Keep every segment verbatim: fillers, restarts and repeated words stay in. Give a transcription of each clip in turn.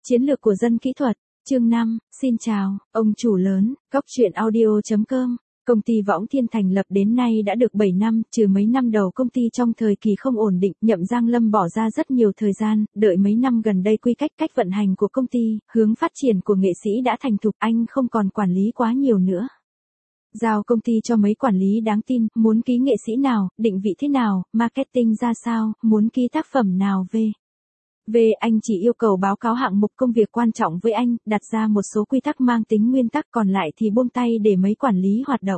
Chiến lược của dân kỹ thuật, chương năm, xin chào, ông chủ lớn, cóc truyện audio.com. Công ty Võng Thiên thành lập đến nay đã được bảy năm, trừ mấy năm đầu công ty trong thời kỳ không ổn định, Nhậm Giang Lâm bỏ ra rất nhiều thời gian, đợi mấy năm gần đây quy cách cách vận hành của công ty, hướng phát triển của nghệ sĩ đã thành thục, anh không còn quản lý quá nhiều nữa. Giao công ty cho mấy quản lý đáng tin, muốn ký nghệ sĩ nào, định vị thế nào, marketing ra sao, muốn ký tác phẩm nào về. Về anh chỉ yêu cầu báo cáo hạng mục công việc quan trọng với anh, đặt ra một số quy tắc mang tính nguyên tắc, còn lại thì buông tay để mấy quản lý hoạt động.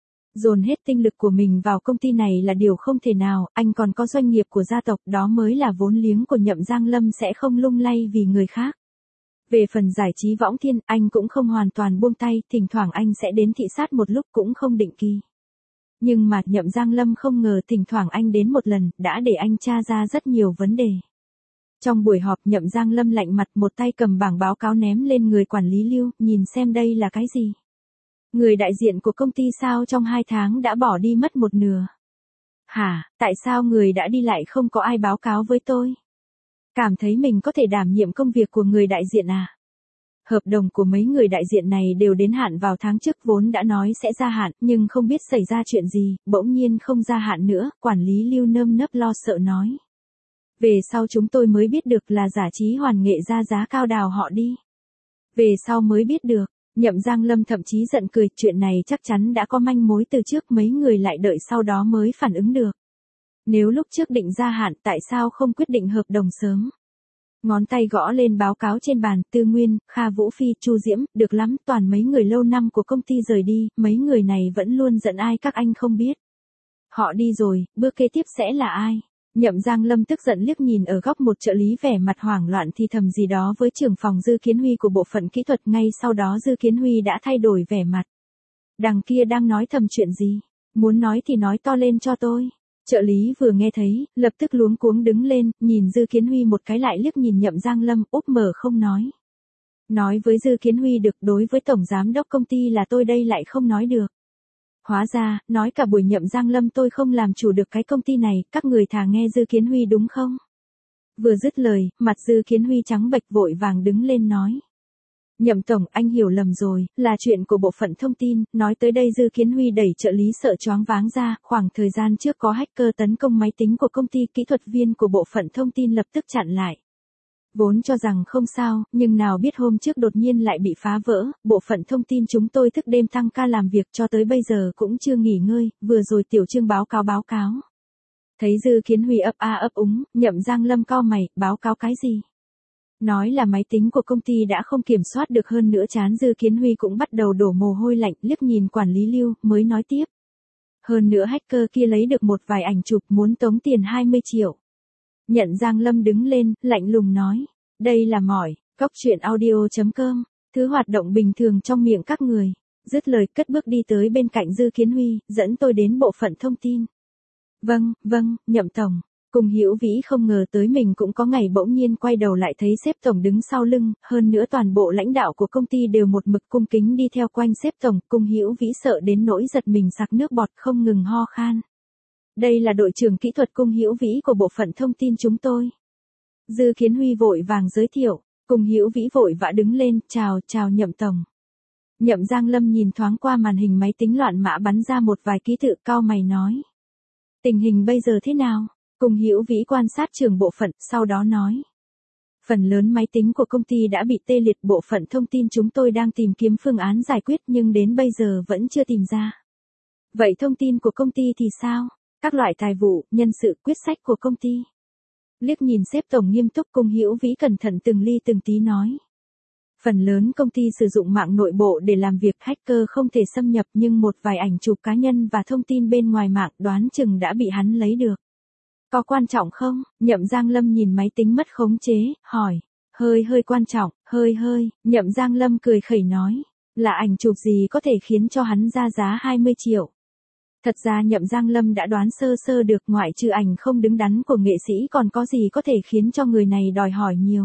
Dồn hết tinh lực của mình vào công ty này là điều không thể nào, anh còn có doanh nghiệp của gia tộc, đó mới là vốn liếng của Nhậm Giang Lâm, sẽ không lung lay vì người khác. Về phần giải trí Võng Thiên, anh cũng không hoàn toàn buông tay, thỉnh thoảng anh sẽ đến thị sát một lúc, cũng không định kỳ. Nhưng mà Nhậm Giang Lâm không ngờ thỉnh thoảng anh đến một lần, đã để anh tra ra rất nhiều vấn đề. Trong buổi họp, Nhậm Giang Lâm lạnh mặt, một tay cầm bảng báo cáo ném lên người quản lý Lưu, nhìn xem đây là cái gì. Người đại diện của công ty sao trong hai tháng đã bỏ đi mất một nửa. Hả, tại sao người đã đi lại không có ai báo cáo với tôi? Cảm thấy mình có thể đảm nhiệm công việc của người đại diện à? Hợp đồng của mấy người đại diện này đều đến hạn vào tháng trước, vốn đã nói sẽ gia hạn, nhưng không biết xảy ra chuyện gì, bỗng nhiên không gia hạn nữa, quản lý Lưu nơm nớp lo sợ nói. Về sau chúng tôi mới biết được là Giả Trí Hoàn Nghệ ra giá cao đào họ đi. Về sau mới biết được, Nhậm Giang Lâm thậm chí giận cười, chuyện này chắc chắn đã có manh mối từ trước, mấy người lại đợi sau đó mới phản ứng được. Nếu lúc trước định gia hạn, tại sao không quyết định hợp đồng sớm? Ngón tay gõ lên báo cáo trên bàn, Tư Nguyên, Kha Vũ Phi, Chu Diễm, được lắm, toàn mấy người lâu năm của công ty rời đi, mấy người này vẫn luôn giận ai các anh không biết. Họ đi rồi, bước kế tiếp sẽ là ai? Nhậm Giang Lâm tức giận liếc nhìn ở góc một trợ lý vẻ mặt hoảng loạn thì thầm gì đó với trưởng phòng Dư Kiến Huy của bộ phận kỹ thuật, ngay sau đó Dư Kiến Huy đã thay đổi vẻ mặt. Đằng kia đang nói thầm chuyện gì? Muốn nói thì nói to lên cho tôi. Trợ lý vừa nghe thấy, lập tức luống cuống đứng lên, nhìn Dư Kiến Huy một cái lại liếc nhìn Nhậm Giang Lâm, úp mở không nói. Nói với Dư Kiến Huy được, đối với tổng giám đốc công ty là tôi đây lại không nói được. Hóa ra, nói cả buổi Nhậm Giang Lâm tôi không làm chủ được cái công ty này, các người thà nghe Dư Kiến Huy đúng không? Vừa dứt lời, mặt Dư Kiến Huy trắng bệch, vội vàng đứng lên nói. Nhậm tổng, anh hiểu lầm rồi, là chuyện của bộ phận thông tin. Nói tới đây Dư Kiến Huy đẩy trợ lý sợ choáng váng ra, khoảng thời gian trước có hacker tấn công máy tính của công ty, kỹ thuật viên của bộ phận thông tin lập tức chặn lại. Vốn cho rằng không sao, nhưng nào biết hôm trước đột nhiên lại bị phá vỡ, bộ phận thông tin chúng tôi thức đêm tăng ca làm việc cho tới bây giờ cũng chưa nghỉ ngơi, vừa rồi Tiểu Trương báo cáo báo cáo. Thấy Dư Kiến Huy ấp a ấp úng, Nhậm Giang Lâm cau mày, báo cáo cái gì? Nói là máy tính của công ty đã không kiểm soát được, hơn nữa chán Dư Kiến Huy cũng bắt đầu đổ mồ hôi lạnh, liếc nhìn quản lý Lưu, mới nói tiếp. Hơn nữa hacker kia lấy được một vài ảnh chụp, muốn tống tiền hai mươi triệu. Nhậm Giang Lâm đứng lên, lạnh lùng nói. Đây là mỏi, cóc truyện audio.com, thứ hoạt động bình thường trong miệng các người. Dứt lời cất bước đi tới bên cạnh Dư Kiến Huy, dẫn tôi đến bộ phận thông tin. Vâng, vâng, Nhậm tổng. Cùng Hữu Vĩ không ngờ tới mình cũng có ngày bỗng nhiên quay đầu lại thấy sếp tổng đứng sau lưng, hơn nữa toàn bộ lãnh đạo của công ty đều một mực cung kính đi theo quanh sếp tổng, Cùng Hữu Vĩ sợ đến nỗi giật mình sặc nước bọt không ngừng ho khan. Đây là đội trưởng kỹ thuật Cung Hữu Vĩ của bộ phận thông tin chúng tôi. Dư Kiến Huy vội vàng giới thiệu, Cung Hữu Vĩ vội vã đứng lên, chào, chào Nhậm tổng. Nhậm Giang Lâm nhìn thoáng qua màn hình máy tính loạn mã bắn ra một vài ký tự, cau mày nói. Tình hình bây giờ thế nào? Cung Hữu Vĩ quan sát trưởng bộ phận, sau đó nói. Phần lớn máy tính của công ty đã bị tê liệt, bộ phận thông tin chúng tôi đang tìm kiếm phương án giải quyết nhưng đến bây giờ vẫn chưa tìm ra. Vậy thông tin của công ty thì sao? Các loại tài vụ, nhân sự, quyết sách của công ty. Liếc nhìn sếp tổng nghiêm túc, Cung Hữu Vĩ cẩn thận từng ly từng tí nói. Phần lớn công ty sử dụng mạng nội bộ để làm việc, hacker không thể xâm nhập, nhưng một vài ảnh chụp cá nhân và thông tin bên ngoài mạng đoán chừng đã bị hắn lấy được. Có quan trọng không? Nhậm Giang Lâm nhìn máy tính mất khống chế, hỏi. Hơi hơi quan trọng, hơi hơi, Nhậm Giang Lâm cười khẩy nói. Là ảnh chụp gì có thể khiến cho hắn ra giá hai mươi triệu? Thật ra Nhậm Giang Lâm đã đoán sơ sơ được, ngoại trừ ảnh không đứng đắn của nghệ sĩ còn có gì có thể khiến cho người này đòi hỏi nhiều.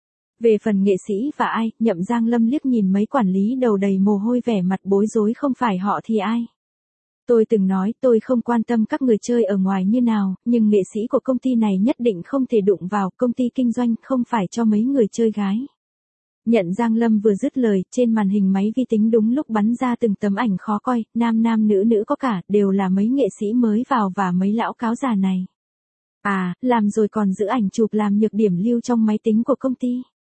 Về phần nghệ sĩ và ai, Nhậm Giang Lâm liếc nhìn mấy quản lý đầu đầy mồ hôi vẻ mặt bối rối, không phải họ thì ai. Tôi từng nói tôi không quan tâm các người chơi ở ngoài như nào, nhưng nghệ sĩ của công ty này nhất định không thể đụng vào, công ty kinh doanh không phải cho mấy người chơi gái. Nhận Giang Lâm vừa dứt lời, trên màn hình máy vi tính đúng lúc bắn ra từng tấm ảnh khó coi, nam nam nữ nữ có cả, đều là mấy nghệ sĩ mới vào và mấy lão cáo già này. À, làm rồi còn giữ ảnh chụp làm nhược điểm lưu trong máy tính của công ty.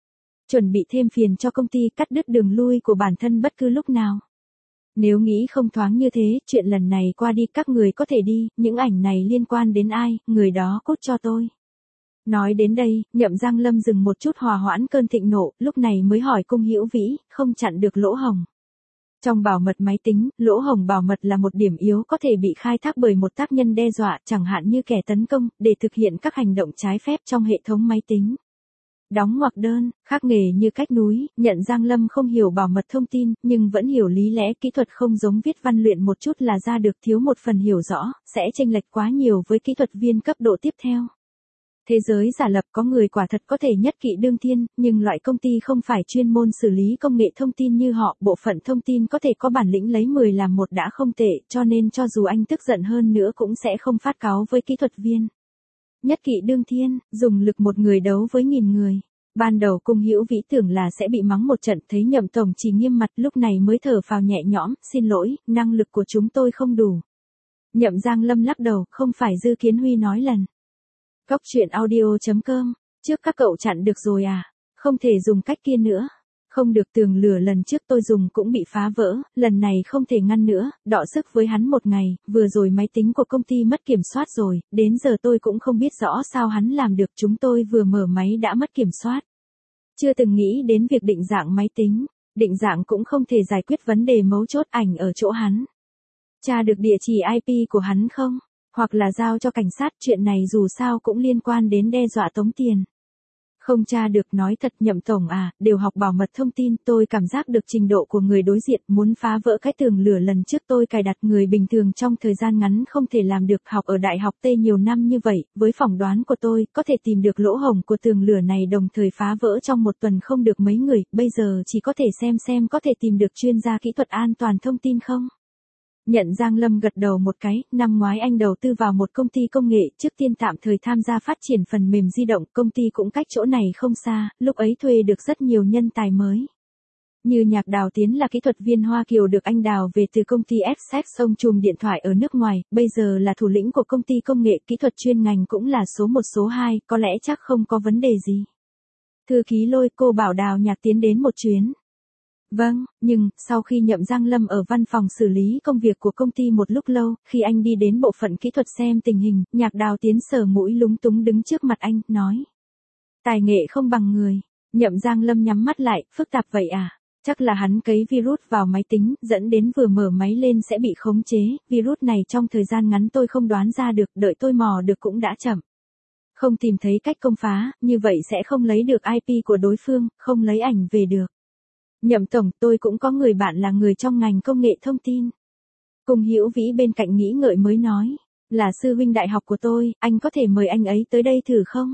Chuẩn bị thêm phiền cho công ty cắt đứt đường lui của bản thân bất cứ lúc nào. Nếu nghĩ không thoáng như thế, chuyện lần này qua đi các người có thể đi, những ảnh này liên quan đến ai, người đó cốt cho tôi. Nói đến đây, Nhậm Giang Lâm dừng một chút hòa hoãn cơn thịnh nộ, lúc này mới hỏi Cung Hữu Vĩ, không chặn được lỗ hổng. Trong bảo mật máy tính, lỗ hổng bảo mật là một điểm yếu có thể bị khai thác bởi một tác nhân đe dọa, chẳng hạn như kẻ tấn công, để thực hiện các hành động trái phép trong hệ thống máy tính. Đóng ngoặc đơn, khác nghề như cách núi, Nhận Giang Lâm không hiểu bảo mật thông tin, nhưng vẫn hiểu lý lẽ kỹ thuật không giống viết văn luyện một chút là ra được, thiếu một phần hiểu rõ, sẽ chênh lệch quá nhiều với kỹ thuật viên cấp độ tiếp theo. Thế giới giả lập có người quả thật có thể nhất kỵ đương thiên, nhưng loại công ty không phải chuyên môn xử lý công nghệ thông tin như họ, bộ phận thông tin có thể có bản lĩnh lấy mười làm một đã không tệ, cho nên cho dù anh tức giận hơn nữa cũng sẽ không phát cáu với kỹ thuật viên. Nhất kỵ đương thiên, dùng lực một người đấu với nghìn người. Ban đầu Cung Hữu Vĩ tưởng là sẽ bị mắng một trận, thấy Nhậm tổng chỉ nghiêm mặt, lúc này mới thở phào nhẹ nhõm, xin lỗi, năng lực của chúng tôi không đủ. Nhậm Giang Lâm lắc đầu, không phải Dư Kiến Huy nói lần. Cóc truyện audio chấm com, trước các cậu chặn được rồi à, không thể dùng cách kia nữa. Không được, tường lửa lần trước tôi dùng cũng bị phá vỡ, lần này không thể ngăn nữa, đọ sức với hắn một ngày, vừa rồi máy tính của công ty mất kiểm soát rồi, đến giờ tôi cũng không biết rõ sao hắn làm được, chúng tôi vừa mở máy đã mất kiểm soát. Chưa từng nghĩ đến việc định dạng máy tính, định dạng cũng không thể giải quyết vấn đề mấu chốt, ảnh ở chỗ hắn. Tra được địa chỉ i pê của hắn không? Hoặc là giao cho cảnh sát, chuyện này dù sao cũng liên quan đến đe dọa tống tiền. Không tra được, nói thật Nhậm tổng à, đều học bảo mật thông tin, tôi cảm giác được trình độ của người đối diện, muốn phá vỡ cái tường lửa lần trước tôi cài đặt, người bình thường trong thời gian ngắn không thể làm được, học ở đại học T nhiều năm như vậy, với phỏng đoán của tôi, có thể tìm được lỗ hổng của tường lửa này đồng thời phá vỡ trong một tuần không được mấy người, bây giờ chỉ có thể xem xem có thể tìm được chuyên gia kỹ thuật an toàn thông tin không. Nhận Giang Lâm gật đầu một cái, năm ngoái anh đầu tư vào một công ty công nghệ, trước tiên tạm thời tham gia phát triển phần mềm di động, công ty cũng cách chỗ này không xa, lúc ấy thuê được rất nhiều nhân tài mới. Như Nhạc Đào Tiến là kỹ thuật viên Hoa Kiều được anh đào về từ công ty F-Sex, ông trùm điện thoại ở nước ngoài, bây giờ là thủ lĩnh của công ty công nghệ, kỹ thuật chuyên ngành cũng là số một số hai, có lẽ chắc không có vấn đề gì. Thư ký Lôi, cô bảo Đào Nhạc Tiến đến một chuyến. Vâng, nhưng, sau khi Nhậm Giang Lâm ở văn phòng xử lý công việc của công ty một lúc lâu, khi anh đi đến bộ phận kỹ thuật xem tình hình, Nhạc Đào Tiến sờ mũi lúng túng đứng trước mặt anh, nói. Tài nghệ không bằng người. Nhậm Giang Lâm nhắm mắt lại, phức tạp vậy à? Chắc là hắn cấy virus vào máy tính, dẫn đến vừa mở máy lên sẽ bị khống chế, virus này trong thời gian ngắn tôi không đoán ra được, đợi tôi mò được cũng đã chậm. Không tìm thấy cách công phá, như vậy sẽ không lấy được i pê của đối phương, không lấy ảnh về được. Nhậm tổng, tôi cũng có người bạn là người trong ngành công nghệ thông tin. Cung Hữu Vĩ bên cạnh nghĩ ngợi mới nói, là sư huynh đại học của tôi, anh có thể mời anh ấy tới đây thử không?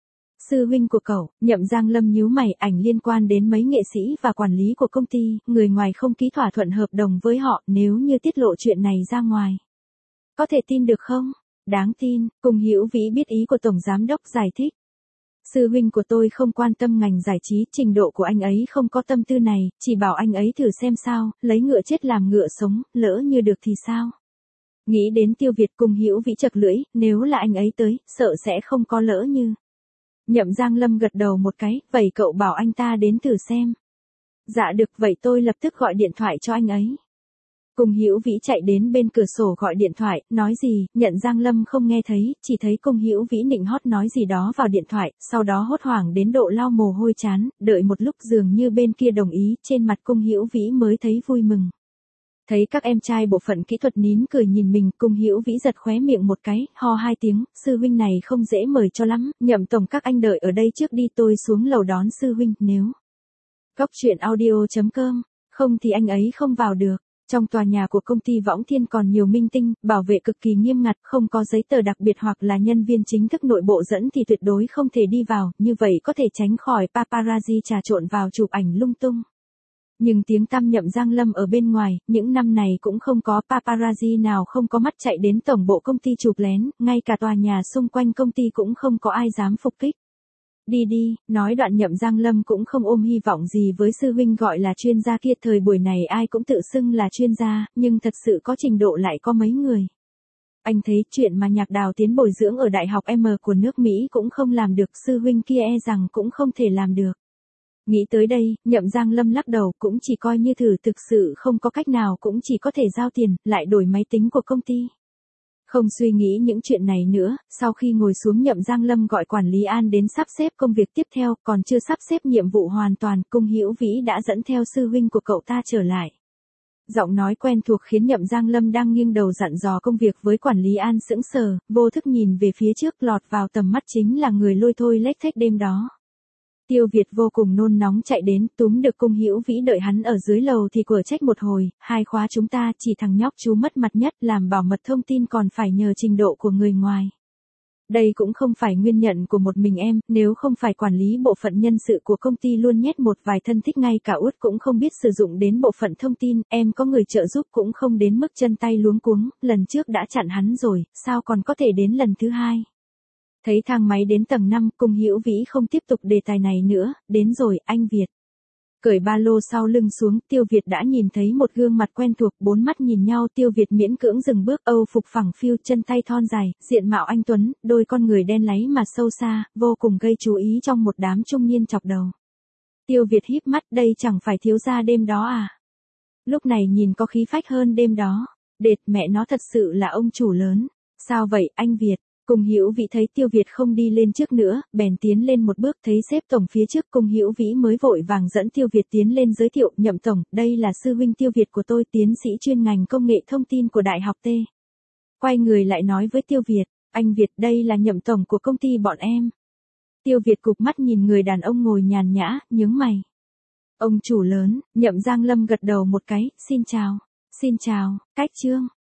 Sư huynh của cậu, Nhậm Giang Lâm nhíu mày, ảnh liên quan đến mấy nghệ sĩ và quản lý của công ty, người ngoài không ký thỏa thuận hợp đồng với họ, nếu như tiết lộ chuyện này ra ngoài. Có thể tin được không? Đáng tin, Cung Hữu Vĩ biết ý của tổng giám đốc, giải thích. Sư huynh của tôi không quan tâm ngành giải trí, trình độ của anh ấy không có tâm tư này, chỉ bảo anh ấy thử xem sao, lấy ngựa chết làm ngựa sống, lỡ như được thì sao? Nghĩ đến Tiêu Việt, Cung Hữu Vĩ chật lưỡi, nếu là anh ấy tới, sợ sẽ không có lỡ như. Nhậm Giang Lâm gật đầu một cái, vậy cậu bảo anh ta đến thử xem. Dạ được, vậy tôi lập tức gọi điện thoại cho anh ấy. Cung Hữu Vĩ chạy đến bên cửa sổ gọi điện thoại, nói gì, Nhận Giang Lâm không nghe thấy, chỉ thấy Cung Hữu Vĩ nịnh hót nói gì đó vào điện thoại, sau đó hốt hoảng đến độ lau mồ hôi chán, đợi một lúc dường như bên kia đồng ý, trên mặt Cung Hữu Vĩ mới thấy vui mừng. Thấy các em trai bộ phận kỹ thuật nín cười nhìn mình, Cung Hữu Vĩ giật khóe miệng một cái, ho hai tiếng, sư huynh này không dễ mời cho lắm, Nhậm tổng các anh đợi ở đây trước đi, tôi xuống lầu đón sư huynh, nếu. Cóc truyện audio chấm com, không thì anh ấy không vào được. Trong tòa nhà của công ty Võng Thiên còn nhiều minh tinh, bảo vệ cực kỳ nghiêm ngặt, không có giấy tờ đặc biệt hoặc là nhân viên chính thức nội bộ dẫn thì tuyệt đối không thể đi vào, như vậy có thể tránh khỏi paparazzi trà trộn vào chụp ảnh lung tung. Nhưng tiếng tăm Nhậm Giang Lâm ở bên ngoài, những năm này cũng không có paparazzi nào không có mắt chạy đến tổng bộ công ty chụp lén, ngay cả tòa nhà xung quanh công ty cũng không có ai dám phục kích. Đi đi, nói đoạn Nhậm Giang Lâm cũng không ôm hy vọng gì với sư huynh gọi là chuyên gia kia, thời buổi này ai cũng tự xưng là chuyên gia, nhưng thật sự có trình độ lại có mấy người. Anh thấy chuyện mà Nhạc Đào tiến bồi dưỡng ở Đại học M của nước Mỹ cũng không làm được, sư huynh kia e rằng cũng không thể làm được. Nghĩ tới đây, Nhậm Giang Lâm lắc đầu, cũng chỉ coi như thử, thực sự không có cách nào, cũng chỉ có thể giao tiền, lại đổi máy tính của công ty. Không suy nghĩ những chuyện này nữa, sau khi ngồi xuống Nhậm Giang Lâm gọi quản lý An đến sắp xếp công việc tiếp theo, còn chưa sắp xếp nhiệm vụ hoàn toàn, Cung Hữu Vĩ đã dẫn theo sư huynh của cậu ta trở lại. Giọng nói quen thuộc khiến Nhậm Giang Lâm đang nghiêng đầu dặn dò công việc với quản lý An sững sờ, vô thức nhìn về phía trước, lọt vào tầm mắt chính là người lôi thôi lếch thếch đêm đó. Tiêu Việt vô cùng nôn nóng chạy đến, túm được Cung Hữu Vĩ đợi hắn ở dưới lầu thì quở trách một hồi, hai khóa chúng ta chỉ thằng nhóc chú mất mặt nhất, làm bảo mật thông tin còn phải nhờ trình độ của người ngoài. Đây cũng không phải nguyên nhận của một mình em, nếu không phải quản lý bộ phận nhân sự của công ty luôn nhét một vài thân thích, ngay cả Út cũng không biết sử dụng đến bộ phận thông tin, em có người trợ giúp cũng không đến mức chân tay luống cuống, lần trước đã chặn hắn rồi, sao còn có thể đến lần thứ hai. Thấy thang máy đến tầng năm, Cung Hữu Vĩ không tiếp tục đề tài này nữa, đến rồi, anh Việt. Cởi ba lô sau lưng xuống, Tiêu Việt đã nhìn thấy một gương mặt quen thuộc, bốn mắt nhìn nhau, Tiêu Việt miễn cưỡng dừng bước, Âu phục phẳng phiu, chân tay thon dài, diện mạo anh tuấn, đôi con người đen láy mà sâu xa, vô cùng gây chú ý trong một đám trung niên chọc đầu. Tiêu Việt híp mắt, đây chẳng phải thiếu gia đêm đó à? Lúc này nhìn có khí phách hơn đêm đó. Đệt, mẹ nó thật sự là ông chủ lớn. Sao vậy, anh Việt? Cung Hữu Vĩ thấy Tiêu Việt không đi lên trước nữa, bèn tiến lên một bước, thấy sếp tổng phía trước, Cung Hữu Vĩ mới vội vàng dẫn Tiêu Việt tiến lên giới thiệu, Nhậm tổng, đây là sư huynh Tiêu Việt của tôi, tiến sĩ chuyên ngành công nghệ thông tin của Đại học T. Quay người lại nói với Tiêu Việt, anh Việt, đây là Nhậm tổng của công ty bọn em. Tiêu Việt cụp mắt nhìn người đàn ông ngồi nhàn nhã, nhướng mày. Ông chủ lớn, Nhậm Giang Lâm gật đầu một cái, xin chào, xin chào, cách trương.